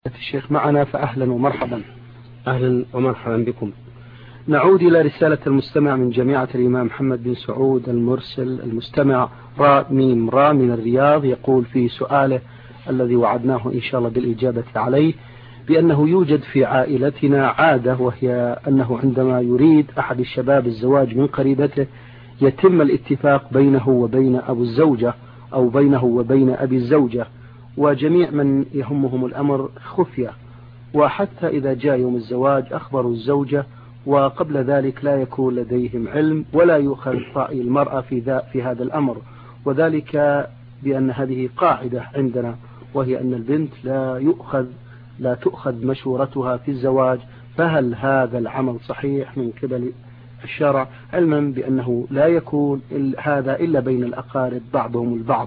الشيخ معنا فأهلا ومرحبا. أهلا ومرحبا بكم. نعود إلى رسالة المستمع من جامعة الإمام محمد بن سعود المرسل. المستمع راء ميم راء من الرياض يقول في سؤاله الذي وعدناه إن شاء الله بالإجابة عليه بأنه يوجد في عائلتنا عادة، وهي أنه عندما يريد أحد الشباب الزواج من قريبته يتم الاتفاق بينه وبين أبو الزوجة أو بينه وبين أبي الزوجة وجميع من يهمهم الأمر خفية، وحتى إذا جاء يوم الزواج أخبروا الزوجة، وقبل ذلك لا يكون لديهم علم ولا يؤخذ رأي المرأة في هذا الأمر، وذلك بأن هذه قاعدة عندنا، وهي أن البنت لا تؤخذ مشورتها في الزواج. فهل هذا العمل صحيح من قبل الشرع، علما بأنه لا يكون هذا إلا بين الأقارب بعضهم البعض؟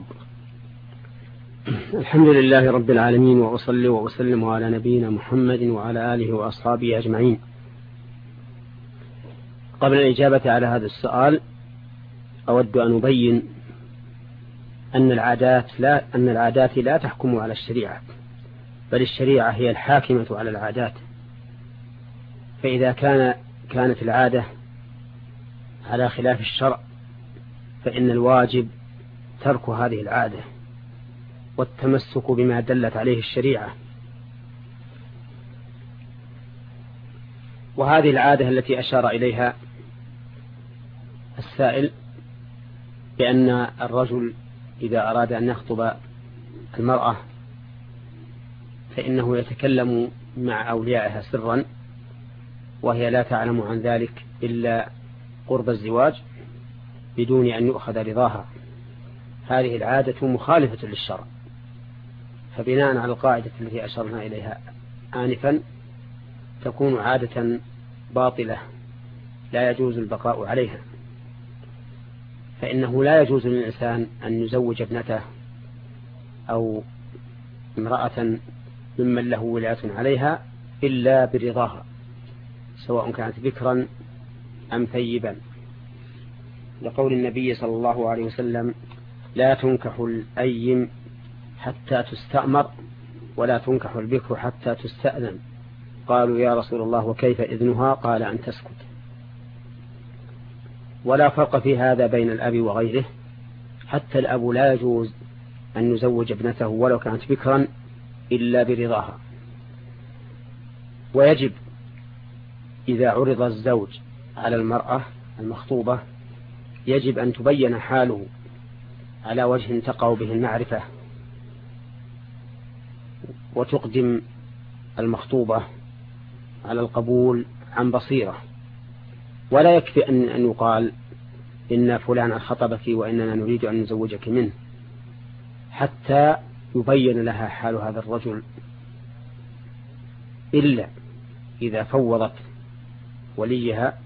الحمد لله رب العالمين، وأصلي وأسلم على نبينا محمد وعلى آله وأصحابه أجمعين. قبل الإجابة على هذا السؤال أود أن أبين أن العادات لا تحكم على الشريعة، بل الشريعة هي الحاكمة على العادات. فإذا كانت العادة على خلاف الشرع فإن الواجب ترك هذه العادة والتمسك بما دلت عليه الشريعة. وهذه العادة التي أشار إليها السائل بأن الرجل إذا أراد أن يخطب المرأة فإنه يتكلم مع أوليائها سرا، وهي لا تعلم عن ذلك إلا قرب الزواج بدون أن يؤخذ رضاها. هذه العادة مخالفة للشرع، فبناء على القاعدة التي أشرنا إليها آنفا تكون عادة باطلة لا يجوز البقاء عليها. فإنه لا يجوز للإنسان أن يزوج ابنته أو امرأة ممن له ولاية عليها إلا برضاها، سواء كانت بكرا أم ثيبا، لقول النبي صلى الله عليه وسلم: لا تنكح الأيم حتى تستأمر ولا تنكح البكر حتى تستأذن. قالوا: يا رسول الله وكيف إذنها؟ قال: أن تسكت. ولا فرق في هذا بين الأب وغيره، حتى الأب لا يجوز أن يزوج ابنته ولو كانت بكرا إلا برضاها. ويجب إذا عرض الزوج على المرأة المخطوبة يجب أن تبين حاله على وجه تقع به المعرفة، وتقدم المخطوبة على القبول عن بصيرة. ولا يكفي أن يقال إن فلان خطبك وإننا نريد أن نزوجك منه، حتى يبين لها حال هذا الرجل، إلا إذا فوضت وليها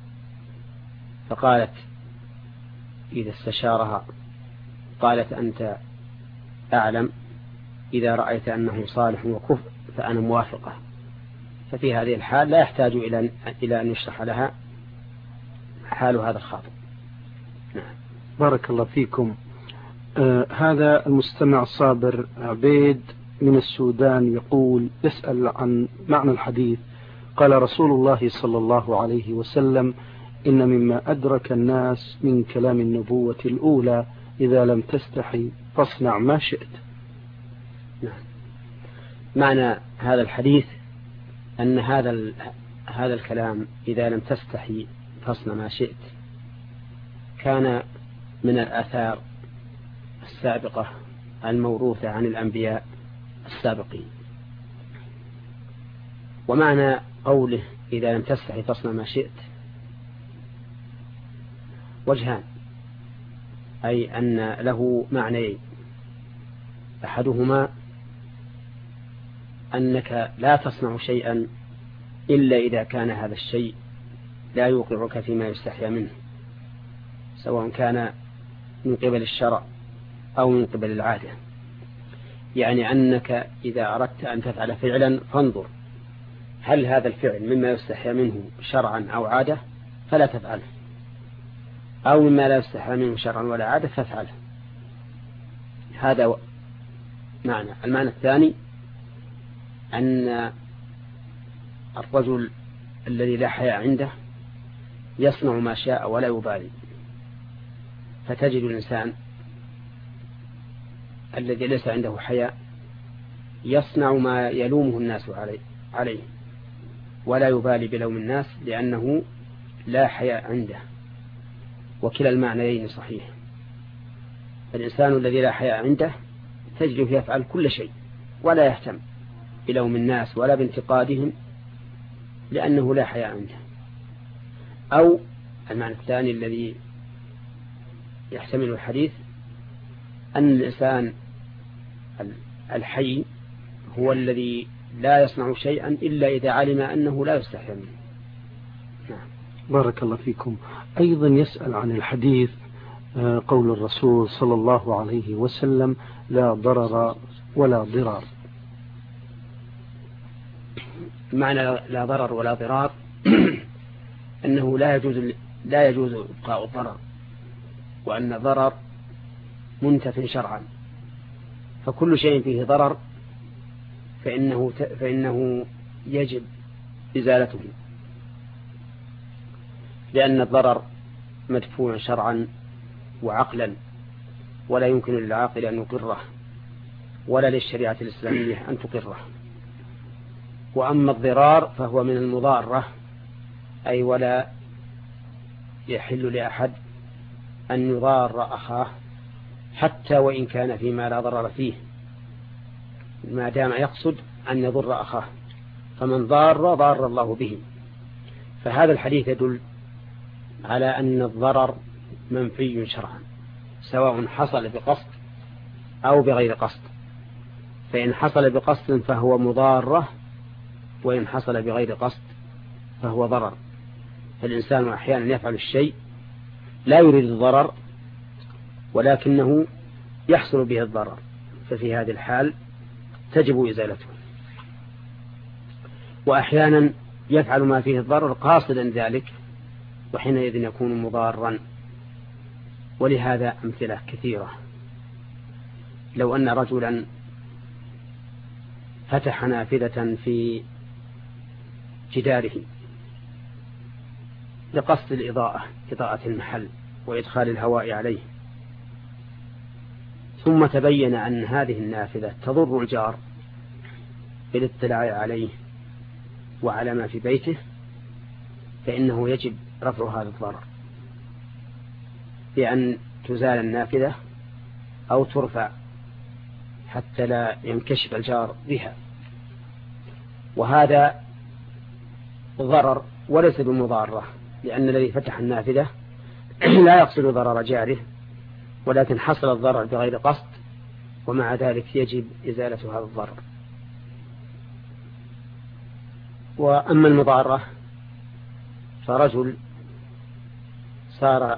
فقالت إذا استشارها قالت: أنت أعلم، إذا رأيت أنه صالح وكفء فأنا موافقة. ففي هذه الحال لا يحتاج إلى أن يشرح لها حال هذا الخاطب. نعم. بارك الله فيكم. هذا المستمع صابر عبيد من السودان يقول، يسأل عن معنى الحديث: قال رسول الله صلى الله عليه وسلم: إن مما أدرك الناس من كلام النبوة الأولى إذا لم تستحي فاصنع ما شئت. نعم. معنى هذا الحديث أن هذا الكلام إذا لم تستحي فاصنع ما شئت كان من الآثار السابقة الموروثة عن الأنبياء السابقين. ومعنى قوله إذا لم تستحي فاصنع ما شئت وجهان، أي أن له معنيين: أحدهما أنك لا تصنع شيئا إلا إذا كان هذا الشيء لا يوقعك فيما يستحيا منه، سواء كان من قبل الشرع أو من قبل العادة. يعني أنك إذا أردت أن تفعل فعلا فانظر هل هذا الفعل مما يستحيا منه شرعا أو عادة فلا تفعله، أو مما لا يستحيا منه شرعا ولا عادة فافعله. هذا معنى. المعنى الثاني أن الرجل الذي لا حياء عنده يصنع ما شاء ولا يبالي، فتجد الإنسان الذي ليس عنده حياء يصنع ما يلومه الناس عليه ولا يبالي بلوم الناس لأنه لا حياء عنده، وكلا المعنيين صحيح. الإنسان الذي لا حياء عنده تجده يفعل كل شيء ولا يهتم بلوم الناس ولا بانتقادهم لأنه لا حياء عنده. أو المعنى الثاني الذي يحتمل الحديث أن الإنسان الحي هو الذي لا يصنع شيئا إلا إذا علم أنه لا يستحي منه. نعم. بارك الله فيكم. أيضا يسأل عن الحديث قول الرسول صلى الله عليه وسلم لا ضرر ولا ضرار. معنى لا ضرر ولا ضرار أنه لا يجوز إبقاء الضرر، وأن الضرر منتف شرعا، فكل شيء فيه ضرر فإنه يجب إزالته، لأن الضرر مدفوع شرعا وعقلا، ولا يمكن للعاقل أن يقره ولا للشريعة الإسلامية أن تقره. وأما الضرار فهو من المضارة، أي ولا يحل لأحد أن يضار أخاه حتى وإن كان فيما لا ضرر فيه، ما دام يقصد أن يضر أخاه، فمن ضار الله به. فهذا الحديث يدل على أن الضرر منفي شرعا سواء حصل بقصد أو بغير قصد، فإن حصل بقصد فهو مضارة، وإن حصل بغير قصد فهو ضرر. فالإنسان أحيانا يفعل الشيء لا يريد الضرر ولكنه يحصل به الضرر، ففي هذه الحال تجب إزالته. وأحيانا يفعل ما فيه الضرر قاصدا ذلك، وحينئذ يكون مضارا. ولهذا أمثلة كثيرة. لو أن رجلا فتح نافذة في جداره لقصد إضاءة المحل وإدخال الهواء عليه، ثم تبين أن هذه النافذة تضر الجار بالاطلاع عليه وعلى ما في بيته، فإنه يجب رفع هذا الضرر بأن تزال النافذة أو ترفع حتى لا ينكشف الجار بها. وهذا ضرر وليس بمضارة، لأن الذي فتح النافذة لا يقصد ضرر جاره، ولكن حصل الضرر بغير قصد، ومع ذلك يجب إزالة هذا الضرر. وأما المضارة فرجل صار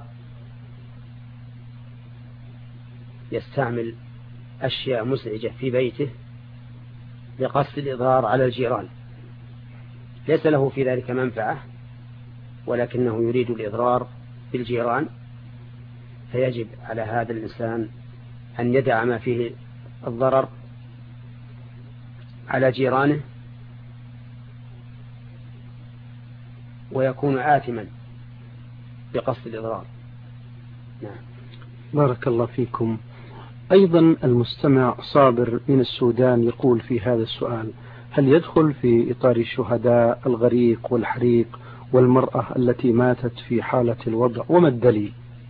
يستعمل أشياء مزعجة في بيته لقصد الإضرار على الجيران، ليس له في ذلك منفعة ولكنه يريد الإضرار بالجيران، فيجب على هذا الإنسان أن يدع ما فيه الضرر على جيرانه ويكون آثما بقصد الإضرار. نعم. بارك الله فيكم. أيضا المستمع صابر من السودان يقول في هذا السؤال: هل يدخل في إطار الشهداء الغريق والحريق والمرأة التي ماتت في حالة الوضع، وما الدليل؟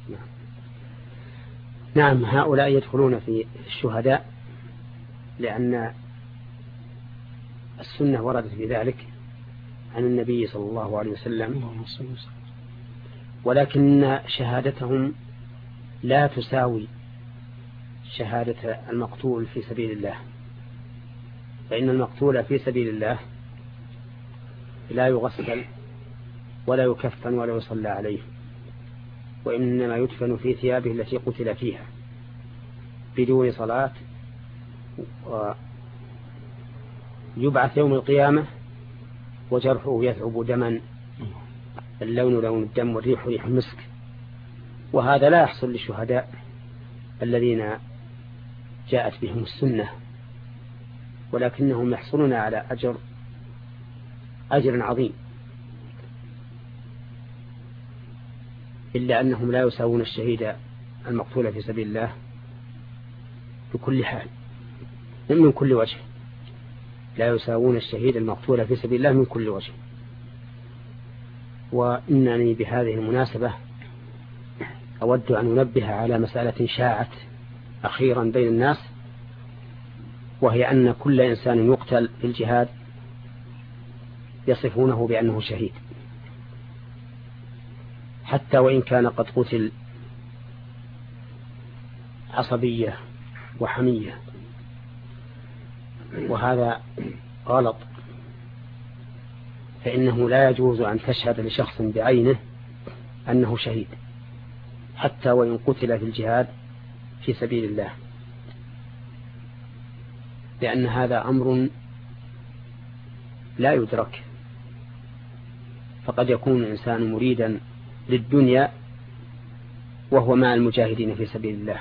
نعم، هؤلاء يدخلون في الشهداء لأن السنة وردت بذلك عن النبي صلى الله عليه وسلم، ولكن شهادتهم لا تساوي شهادة المقتول في سبيل الله، فإن المقتول في سبيل الله لا يغسل ولا يكفن ولا يصلى عليه، وإنما يدفن في ثيابه التي قتل فيها بدون صلاة، ويبعث يوم القيامة وجرحه يثعب دما، اللون لون الدم والريح ريح المسك. وهذا لا يحصل للشهداء الذين جاءت بهم السنة ولكنهم يحصلون على أجر عظيم، إلا أنهم لا يساوون الشهيد المقتول في سبيل الله بكل حال من كل وجه، لا يساوون الشهيد المقتول في سبيل الله من كل وجه. وإنني بهذه المناسبة أود أن أنبه على مسألة شاعت أخيرا بين الناس، وهي أن كل إنسان يقتل في الجهاد يصفونه بأنه شهيد، حتى وإن كان قد قتل عصبية وحمية، وهذا غلط. فإنه لا يجوز أن تشهد لشخص بعينه أنه شهيد حتى وإن قتل في الجهاد في سبيل الله، لأن هذا أمر لا يدرك. فقد يكون الإنسان مريدا للدنيا وهو مع المجاهدين في سبيل الله.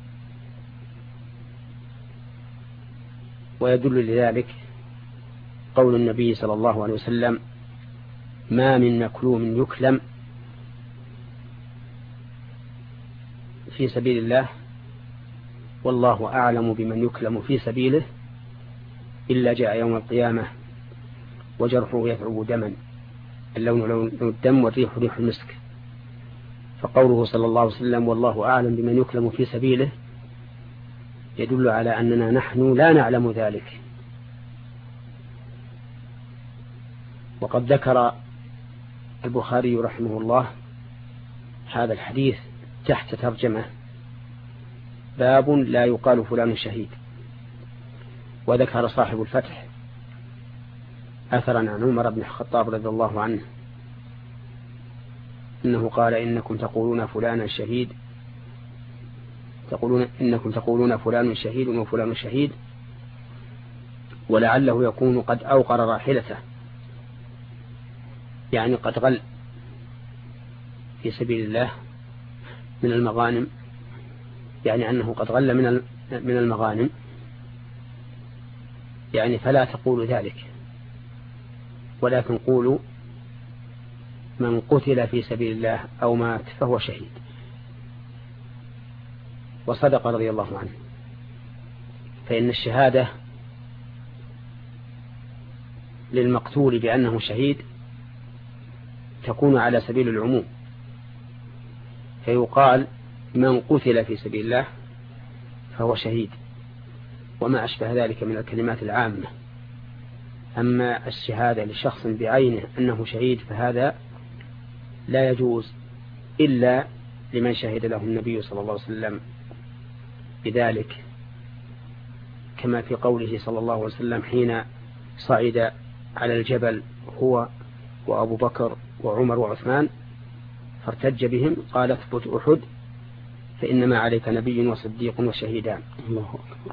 ويدل لذلك قول النبي صلى الله عليه وسلم: ما من مكلوم يكلم في سبيل الله والله أعلم بمن يكلم في سبيله إلا جاء يوم القيامة وجرحه يثعب دما، اللون لون الدم والريح ريح المسك. فقوله صلى الله عليه وسلم والله أعلم بمن يكلم في سبيله يدل على أننا نحن لا نعلم ذلك. وقد ذكر البخاري رحمه الله هذا الحديث تحت ترجمة: باب لا يقال فلان شهيد. وذكر صاحب الفتح أثرا عن عمر بن الخطاب رضي الله عنه إنه قال: إنكم تقولون فلان شهيد، إنكم تقولون فلان شهيد وفلان شهيد، ولعله يكون قد أوقر راحلته، يعني قد غل في سبيل الله من المغانم، يعني أنه قد غل من المغانم، يعني فلا تقولوا ذلك، ولكن قولوا من قتل في سبيل الله أو مات فهو شهيد. وصدق رضي الله عنه. فإن الشهادة للمقتول بأنه شهيد تكون على سبيل العموم، فيقال من قتل في سبيل الله فهو شهيد وما أشبه ذلك من الكلمات العامة. أما الشهادة لشخص بعينه أنه شهيد فهذا لا يجوز إلا لمن شهد له النبي صلى الله عليه وسلم بذلك، كما في قوله صلى الله عليه وسلم حين صعد على الجبل هو وأبو بكر وعمر وعثمان فارتج بهم قال: اثبت أحد فإنما عليك نبي وصديق وشهيدان. الله أكبر.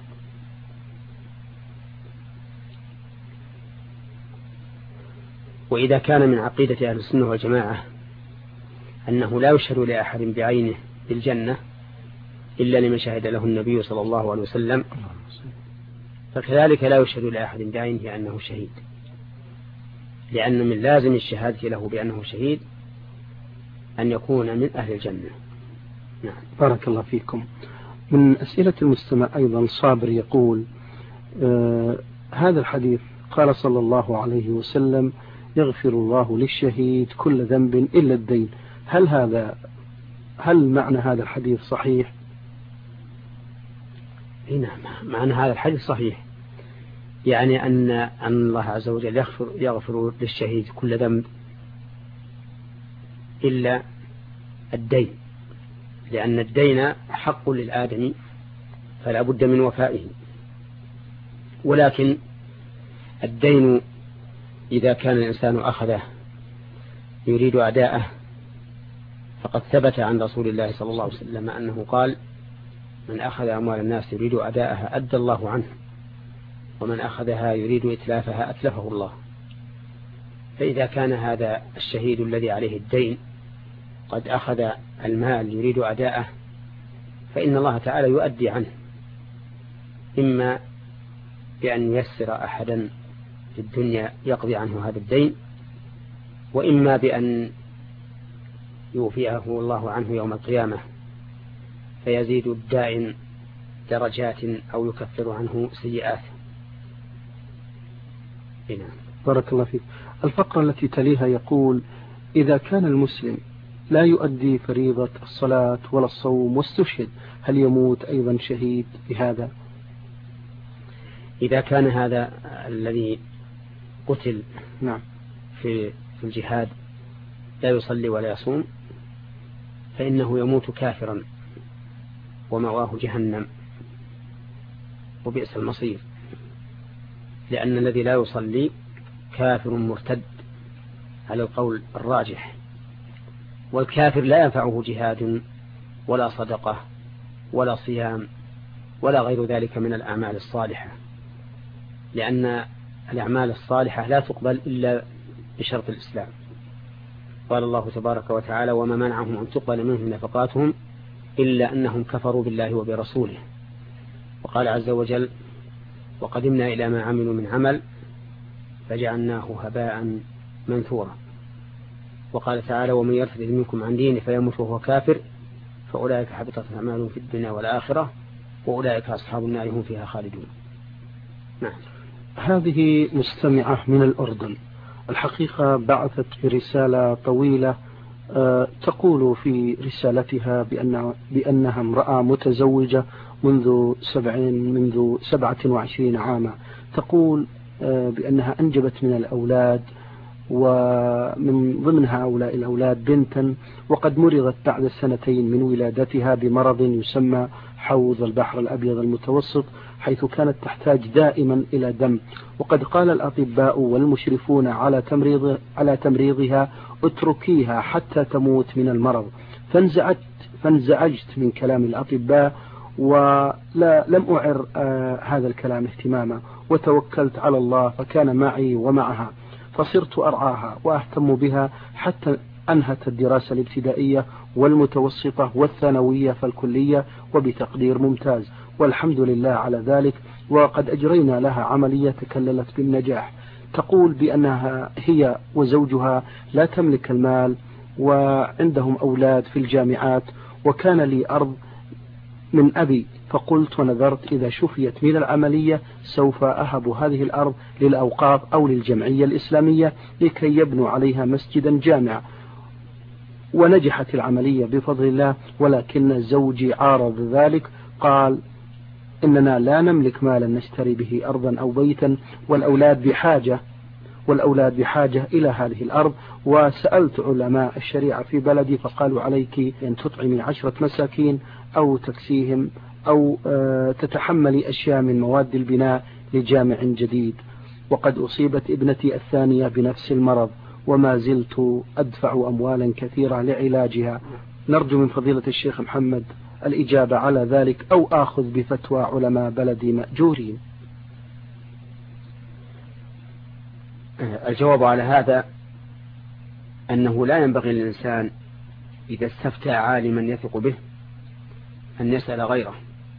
وإذا كان من عقيدة أهل السنة والجماعة أنه لا يشهد لأحد بعينه بالجنة إلا لمن شهد له النبي صلى الله عليه وسلم، فكذلك لا يشهد لأحد بعينه أنه شهيد، لأن من لازم الشهادة له بأنه شهيد أن يكون من أهل الجنة. نعم. بارك الله فيكم. من أسئلة المستمع أيضا صابر يقول: هذا الحديث قال صلى الله عليه وسلم: يغفر الله للشهيد كل ذنب إلا الدين، هل معنى هذا الحديث صحيح؟ نعم، معنى هذا الحديث صحيح، يعني أن الله عز وجل يغفر للشهيد كل ذنب إلا الدين، لأن الدين حق للآدمي فلا بد من وفائه. ولكن الدين إذا كان الإنسان أخذه يريد أداءه فقد ثبت عن رسول الله صلى الله عليه وسلم أنه قال: من أخذ أموال الناس يريد أداءها أدى الله عنه، ومن أخذها يريد إتلافها أتلفه الله. فإذا كان هذا الشهيد الذي عليه الدين قد أخذ المال يريد أداءه فإن الله تعالى يؤدي عنه، إما بأن ييسر أحدا في الدنيا يقضي عنه هذا الدين، وإما بأن يوفيه الله عنه يوم القيامة فيزيد الدائن درجات أو يكفر عنه سيئات. هنا. بارك الله فيك. الفقرة التي تليها يقول: إذا كان المسلم لا يؤدي فريضة الصلاة ولا الصوم واستشهد، هل يموت أيضا شهيد بهذا؟ إذا كان هذا الذي قتل نعم في الجهاد لا يصلي ولا يصوم فإنه يموت كافرا ومأواه جهنم وبئس المصير، لأن الذي لا يصلي كافر مرتد على القول الراجح، والكافر لا ينفعه جهاد ولا صدقة ولا صيام ولا غير ذلك من الأعمال الصالحة، لأن الأعمال الصالحة لا تقبل إلا بشرط الإسلام. قال الله تبارك وتعالى: وما منعهم أن تقبل منهم نفقاتهم إلا أنهم كفروا بالله وبرسوله. وقال عز وجل: وقدمنا إلى ما عملوا من عمل فجعلناه هباء منثورا. وقال تعالى: ومن يرتد منكم عن دينه فيموت وهو كافر فأولئك حبطت أعمالهم في الدنيا والآخرة وأولئك أصحاب النار هم فيها خالدون. نعم. هذه مستمعة من الأردن، الحقيقة بعثت برسالة طويلة تقول في رسالتها بأنها امرأة متزوجة منذ 27 عاما. تقول بأنها أنجبت من الأولاد، ومن ضمن هؤلاء الأولاد بنتا، وقد مرضت بعد 2 من ولادتها بمرض يسمى حوض البحر الأبيض المتوسط، حيث كانت تحتاج دائما إلى دم. وقد قال الأطباء والمشرفون على تمريضها: اتركيها حتى تموت من المرض. فانزعجت من كلام الأطباء ولم أعر هذا الكلام اهتماما، وتوكلت على الله فكان معي ومعها، فصرت أرعاها وأهتم بها حتى أنهت الدراسة الابتدائية والمتوسطة والثانوية فالكلية وبتقدير ممتاز، والحمد لله على ذلك. وقد أجرينا لها عملية تكللت بالنجاح. تقول بأنها هي وزوجها لا تملك المال وعندهم أولاد في الجامعات، وكان لي أرض من أبي، فقلت ونذرت إذا شفيت من العملية سوف أهب هذه الأرض للأوقاف أو للجمعية الإسلامية لكي يبنوا عليها مسجدا جامعا. ونجحت العملية بفضل الله، ولكن زوجي عارض ذلك، قال: إننا لا نملك مالا نشتري به أرضا أو بيتا، والأولاد بحاجة إلى هذه الأرض. وسألت علماء الشريعة في بلدي فقالوا: عليك أن تطعمي 10 مساكين أو تكسيهم أو تتحملي أشياء من مواد البناء لجامع جديد. وقد أصيبت ابنتي الثانية بنفس المرض وما زلت أدفع أموالا كثيرة لعلاجها. نرجو من فضيلة الشيخ محمد الإجابة على ذلك، أو آخذ بفتوى علماء بلدي مأجورين. الجواب على هذا أنه لا ينبغي للإنسان إذا استفتى عالما يثق به أن يسأل غيره،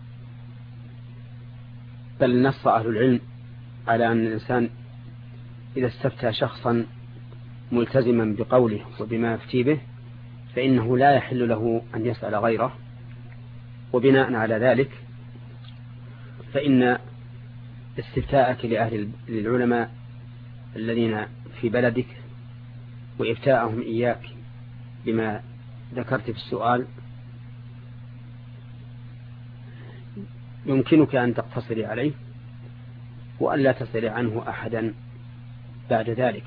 بل نص أهل العلم على أن الإنسان إذا استفتى شخصا ملتزما بقوله وبما يفتي به فإنه لا يحل له أن يسأل غيره. وبناء على ذلك فإن استفتاءك للعلماء الذين في بلدك وإفتاءهم إياك بما ذكرت في السؤال يمكنك أن تقتصري عليه وأن لا تسألي عنه أحدا بعد ذلك،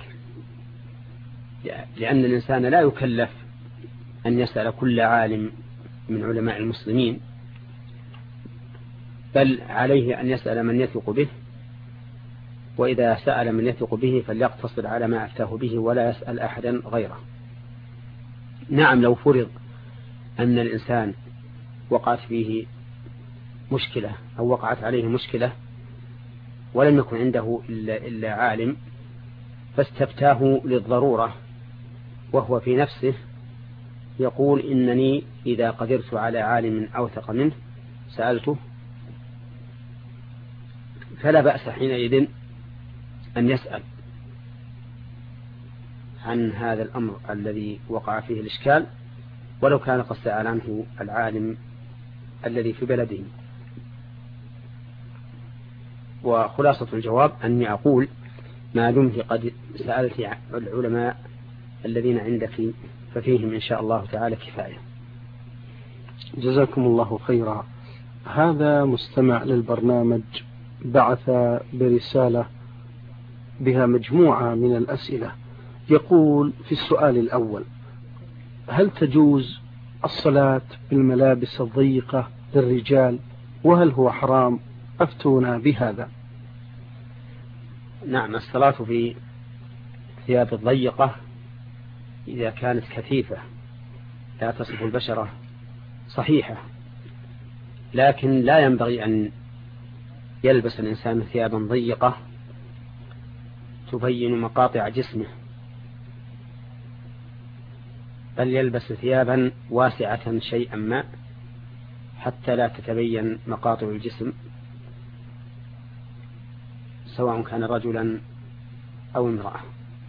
لأن الإنسان لا يكلف أن يسأل كل عالم من علماء المسلمين، بل عليه أن يسأل من يثق به، وإذا سأل من يثق به فليقتصر على ما أفتاه به ولا يسأل أحدا غيره. نعم، لو فرض أن الإنسان وقعت فيه مشكلة أو وقعت عليه مشكلة ولم يكن عنده إلا عالم فاستفتاه للضرورة وهو في نفسه يقول: إنني إذا قدرت على عالم أوثق منه سألته، فلا بأس حينئذ أن يسأل عن هذا الأمر الذي وقع فيه الإشكال، ولو كان قد سأل عنه العالم الذي في بلده. وخلاصة الجواب أني أقول ما دمت قد سألت العلماء الذين عندك ففيهم إن شاء الله تعالى كفاية. جزاكم الله خيرا. هذا مستمع للبرنامج بعث برسالة بها مجموعة من الأسئلة. يقول في السؤال الأول: هل تجوز الصلاة بالملابس الضيقة للرجال، وهل هو حرام؟ أفتونا بهذا. نعم، الصلاة في ثياب الضيقة إذا كانت كثيفة لا تصف البشرة صحيحة، لكن لا ينبغي أن يلبس الإنسان ثيابا ضيقة تبين مقاطع جسمه، بل يلبس ثيابا واسعة شيئا ما حتى لا تتبين مقاطع الجسم، سواء كان رجلا أو امرأة.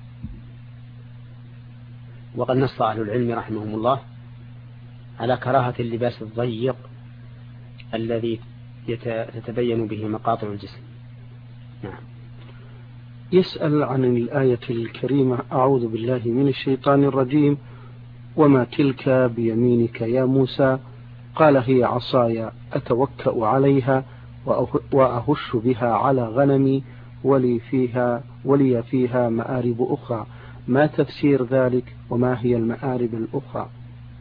وقد نص أهل العلم رحمهم الله على كراهة اللباس الضيق الذي تتبين به مقاطع الجسم. نعم. يسأل عن الآية الكريمة: أعوذ بالله من الشيطان الرجيم، وما تلك بيمينك يا موسى؟ قال هي عصاي أتوكأ عليها وأهش بها على غنمي ولي فيها مآرب أخرى. ما تفسير ذلك، وما هي المآرب الأخرى؟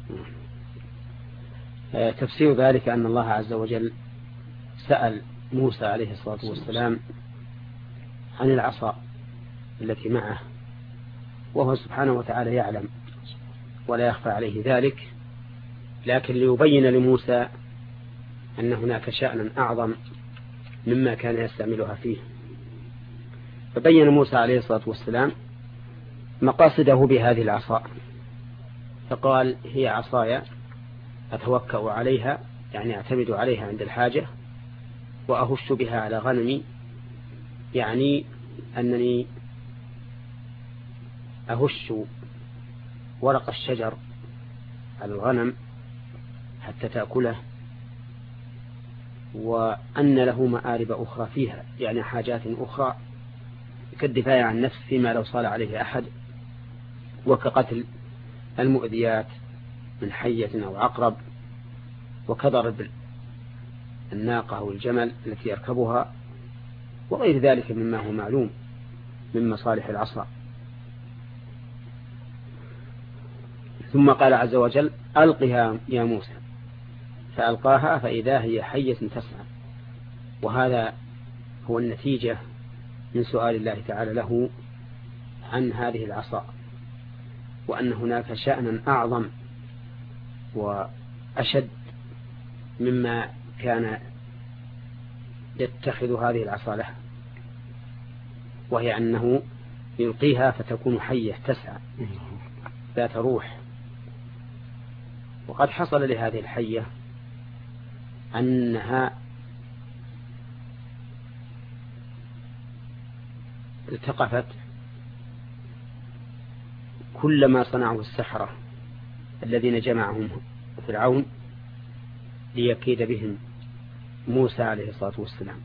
تفسير ذلك أن الله عز وجل سأل موسى عليه الصلاة والسلام عن العصا التي معه، وهو سبحانه وتعالى يعلم ولا يخفى عليه ذلك، لكن ليبين لموسى أن هناك شأنا أعظم مما كان يستعملها فيه. فبين موسى عليه الصلاة والسلام مقاصده بهذه العصا، فقال هي عصاي أتوكأ عليها، يعني أعتمد عليها عند الحاجة، وأهش بها على غنمي، يعني أنني أهش ورق الشجر على الغنم حتى تأكله، وأن له مآرب أخرى فيها، يعني حاجات أخرى كالدفاع عن النفس فيما لو صال عليه أحد، وكقتل المؤذيات من حية أو عقرب، وكضرب الناقة أو الجمل التي يركبها، وغير ذلك مما هو معلوم من مصالح العصا. ثم قال عز وجل ألقها يا موسى، فألقاها فإذا هي حية تسعى. وهذا هو النتيجة من سؤال الله تعالى له عن هذه العصا، وأن هناك شأنا أعظم وأشد مما كان يتخذ هذه العصا له، وهي أنه يلقيها فتكون حية تسعى ذات روح. وقد حصل لهذه الحية أنها التقفت كلما صنعوا السحرة الذين جمعهم فرعون ليكيد بهم موسى عليه الصلاة والسلام.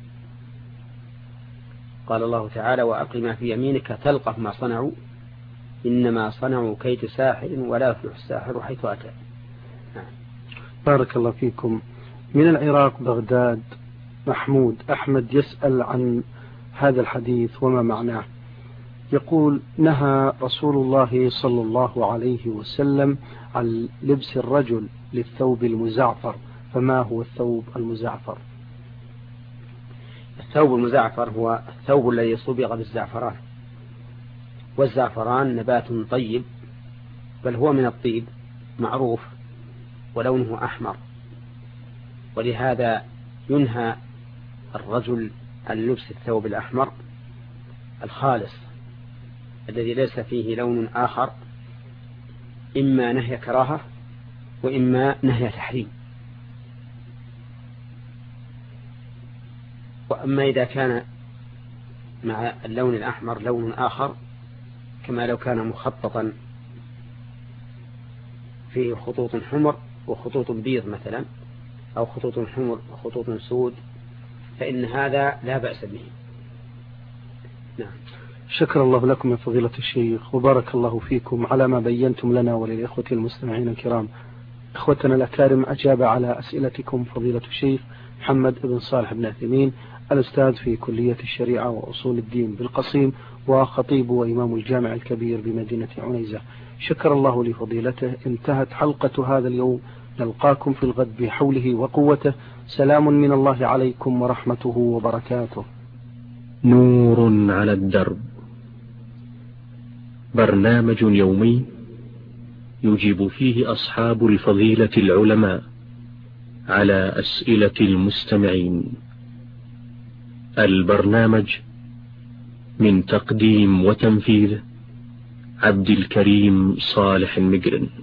قال الله تعالى وألق ما في يمينك تلقف ما صنعوا إنما صنعوا كيد ساحر ولا يفلح الساحر حيث أتى. بارك الله فيكم. من العراق بغداد محمود أحمد يسأل عن هذا الحديث وما معناه. يقول نهى رسول الله صلى الله عليه وسلم عن لبس الرجل للثوب المزعفر، فما هو الثوب المزعفر؟ الثوب المزعفر هو الثوب الذي صبغ بالزعفران، والزعفران نبات طيب، بل هو من الطيب معروف، ولونه أحمر، ولهذا ينهى الرجل عن لبس الثوب الأحمر الخالص الذي ليس فيه لون آخر، إما نهي كراهة وإما نهي تحريم. وأما إذا كان مع اللون الأحمر لون آخر، كما لو كان مخططا فيه خطوط حمر وخطوط بيض مثلا، أو خطوط حمر وخطوط سود، فإن هذا لا بأس به. نعم. شكر الله لكم يا فضيلة الشيخ، وبارك الله فيكم على ما بينتم لنا وللإخوة المستمعين الكرام. إخوتنا الأكارم، أجاب على أسئلتكم فضيلة الشيخ محمد بن صالح بن عثيمين، الأستاذ في كلية الشريعة وأصول الدين بالقصيم، وخطيب وإمام الجامع الكبير بمدينة عنيزة. شكر الله لفضيلته. انتهت حلقة هذا اليوم، نلقاكم في الغد بحوله وقوته. سلام من الله عليكم ورحمته وبركاته. نور على الدرب، برنامج يومي يجيب فيه أصحاب الفضيلة العلماء على أسئلة المستمعين. البرنامج من تقديم وتنفيذ عبد الكريم صالح المقرن.